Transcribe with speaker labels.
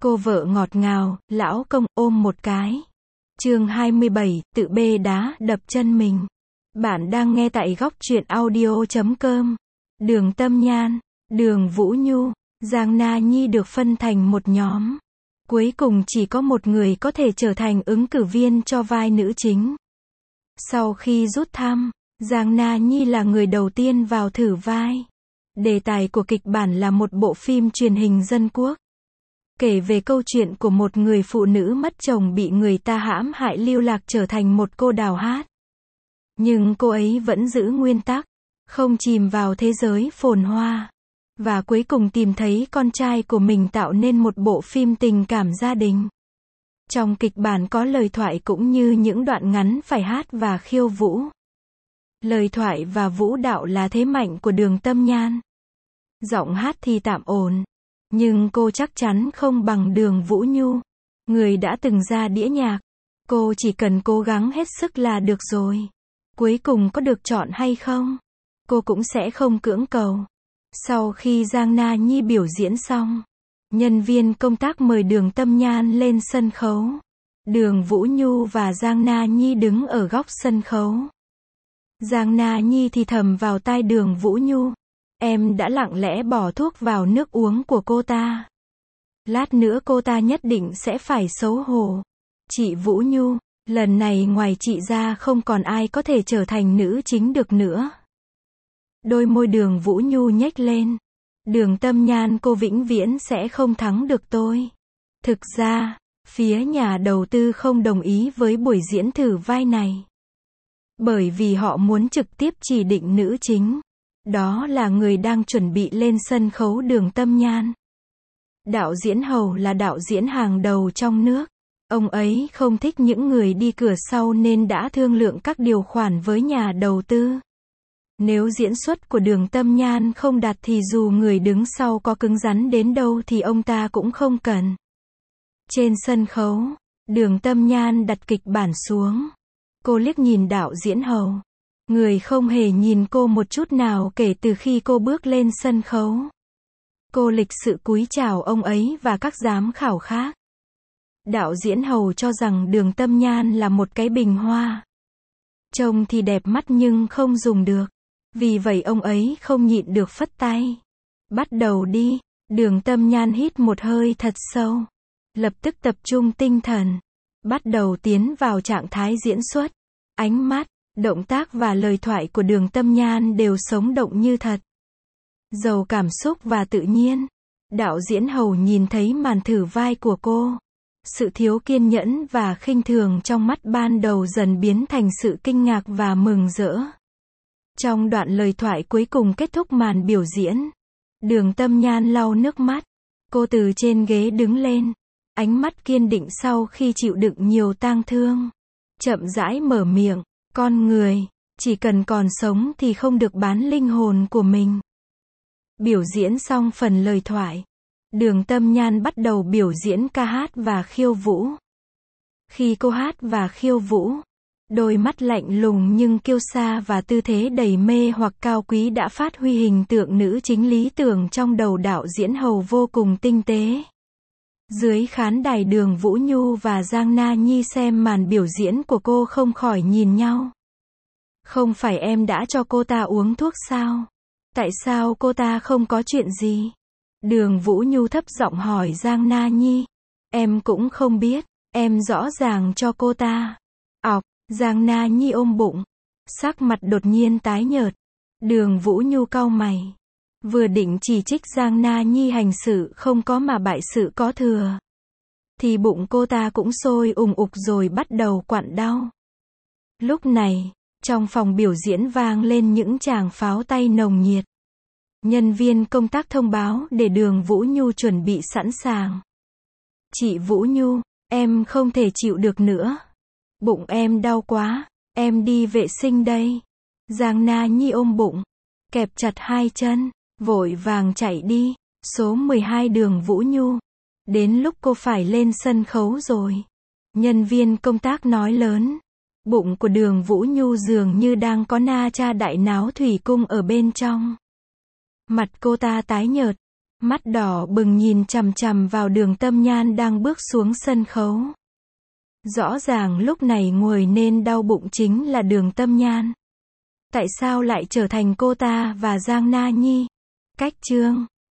Speaker 1: Cô vợ ngọt ngào, lão công ôm một cái. Chương 27, tự bê đá đập chân mình. Bạn đang nghe tại góc truyện audio.com. Đường Tâm Nhan, Đường Vũ Nhu, Giang Na Nhi được phân thành một nhóm. Cuối cùng chỉ có một người có thể trở thành ứng cử viên cho vai nữ chính. Sau khi rút thăm, Giang Na Nhi là người đầu tiên vào thử vai. Đề tài của kịch bản là một bộ phim truyền hình dân quốc. Kể về câu chuyện của một người phụ nữ mất chồng bị người ta hãm hại lưu lạc trở thành một cô đào hát. Nhưng cô ấy vẫn giữ nguyên tắc, không chìm vào thế giới phồn hoa. Và cuối cùng tìm thấy con trai của mình tạo nên một bộ phim tình cảm gia đình. Trong kịch bản có lời thoại cũng như những đoạn ngắn phải hát và khiêu vũ. Lời thoại và vũ đạo là thế mạnh của Đường Tâm Nhan. Giọng hát thì tạm ổn. Nhưng cô chắc chắn không bằng Đường Vũ Nhu, người đã từng ra đĩa nhạc. Cô chỉ cần cố gắng hết sức là được rồi. Cuối cùng có được chọn hay không, cô cũng sẽ không cưỡng cầu. Sau khi Giang Na Nhi biểu diễn xong, nhân viên công tác mời Đường Tâm Nhan lên sân khấu. Đường Vũ Nhu và Giang Na Nhi đứng ở góc sân khấu. Giang Na Nhi thì thầm vào tai Đường Vũ Nhu. Em đã lặng lẽ bỏ thuốc vào nước uống của cô ta. Lát nữa cô ta nhất định sẽ phải xấu hổ. Chị Vũ Nhu, lần này ngoài chị ra không còn ai có thể trở thành nữ chính được nữa. Đôi môi Đường Vũ Nhu nhếch lên. Đường Tâm Nhan, cô vĩnh viễn sẽ không thắng được tôi. Thực ra, phía nhà đầu tư không đồng ý với buổi diễn thử vai này. Bởi vì họ muốn trực tiếp chỉ định nữ chính. Đó là người đang chuẩn bị lên sân khấu Đường Tâm Nhan. Đạo diễn Hầu là đạo diễn hàng đầu trong nước. Ông ấy không thích những người đi cửa sau nên đã thương lượng các điều khoản với nhà đầu tư. Nếu diễn xuất của Đường Tâm Nhan không đạt thì dù người đứng sau có cứng rắn đến đâu thì ông ta cũng không cần. Trên sân khấu, Đường Tâm Nhan đặt kịch bản xuống. Cô liếc nhìn đạo diễn Hầu. Người không hề nhìn cô một chút nào kể từ khi cô bước lên sân khấu. Cô lịch sự cúi chào ông ấy và các giám khảo khác. Đạo diễn Hầu cho rằng Đường Tâm Nhan là một cái bình hoa. Trông thì đẹp mắt nhưng không dùng được. Vì vậy ông ấy không nhịn được phất tay. Bắt đầu đi. Đường Tâm Nhan hít một hơi thật sâu. Lập tức tập trung tinh thần. Bắt đầu tiến vào trạng thái diễn xuất. Ánh mắt, động tác và lời thoại của Đường Tâm Nhan đều sống động như thật. Giàu cảm xúc và tự nhiên. Đạo diễn Hầu nhìn thấy màn thử vai của cô. Sự thiếu kiên nhẫn và khinh thường trong mắt ban đầu dần biến thành sự kinh ngạc và mừng rỡ. Trong đoạn lời thoại cuối cùng kết thúc màn biểu diễn, Đường Tâm Nhan lau nước mắt. Cô từ trên ghế đứng lên. Ánh mắt kiên định sau khi chịu đựng nhiều tang thương. Chậm rãi mở miệng. Con người, chỉ cần còn sống thì không được bán linh hồn của mình. Biểu diễn xong phần lời thoại, Đường Tâm Nhan bắt đầu biểu diễn ca hát và khiêu vũ. Khi cô hát và khiêu vũ, đôi mắt lạnh lùng nhưng kiêu sa và tư thế đầy mê hoặc cao quý đã phát huy hình tượng nữ chính lý tưởng trong đầu đạo diễn Hầu vô cùng tinh tế. Dưới khán đài, Đường Vũ Nhu và Giang Na Nhi xem màn biểu diễn của cô không khỏi nhìn nhau. Không phải em đã cho cô ta uống thuốc sao? Tại sao cô ta không có chuyện gì? Đường Vũ Nhu thấp giọng hỏi Giang Na Nhi. Em cũng không biết, em rõ ràng cho cô ta. Giang Na Nhi ôm bụng. Sắc mặt đột nhiên tái nhợt. Đường Vũ Nhu cau mày. Vừa định chỉ trích Giang Na Nhi hành sự không có mà bại sự có thừa, thì bụng cô ta cũng sôi ùng ục rồi bắt đầu quặn đau. Lúc này, trong phòng biểu diễn vang lên những tràng pháo tay nồng nhiệt. Nhân viên công tác thông báo để Đường Vũ Nhu chuẩn bị sẵn sàng. Chị Vũ Nhu, em không thể chịu được nữa. Bụng em đau quá, em đi vệ sinh đây. Giang Na Nhi ôm bụng, kẹp chặt hai chân, vội vàng chạy đi. Số 12 Đường Vũ Nhu. Đến lúc cô phải lên sân khấu rồi. Nhân viên công tác nói lớn. Bụng của Đường Vũ Nhu dường như đang có na cha đại náo thủy cung ở bên trong. Mặt cô ta tái nhợt. Mắt đỏ bừng nhìn chằm chằm vào Đường Tâm Nhan đang bước xuống sân khấu. Rõ ràng lúc này ngồi nên đau bụng chính là Đường Tâm Nhan. Tại sao lại trở thành cô ta và Giang Na Nhi? Cách chương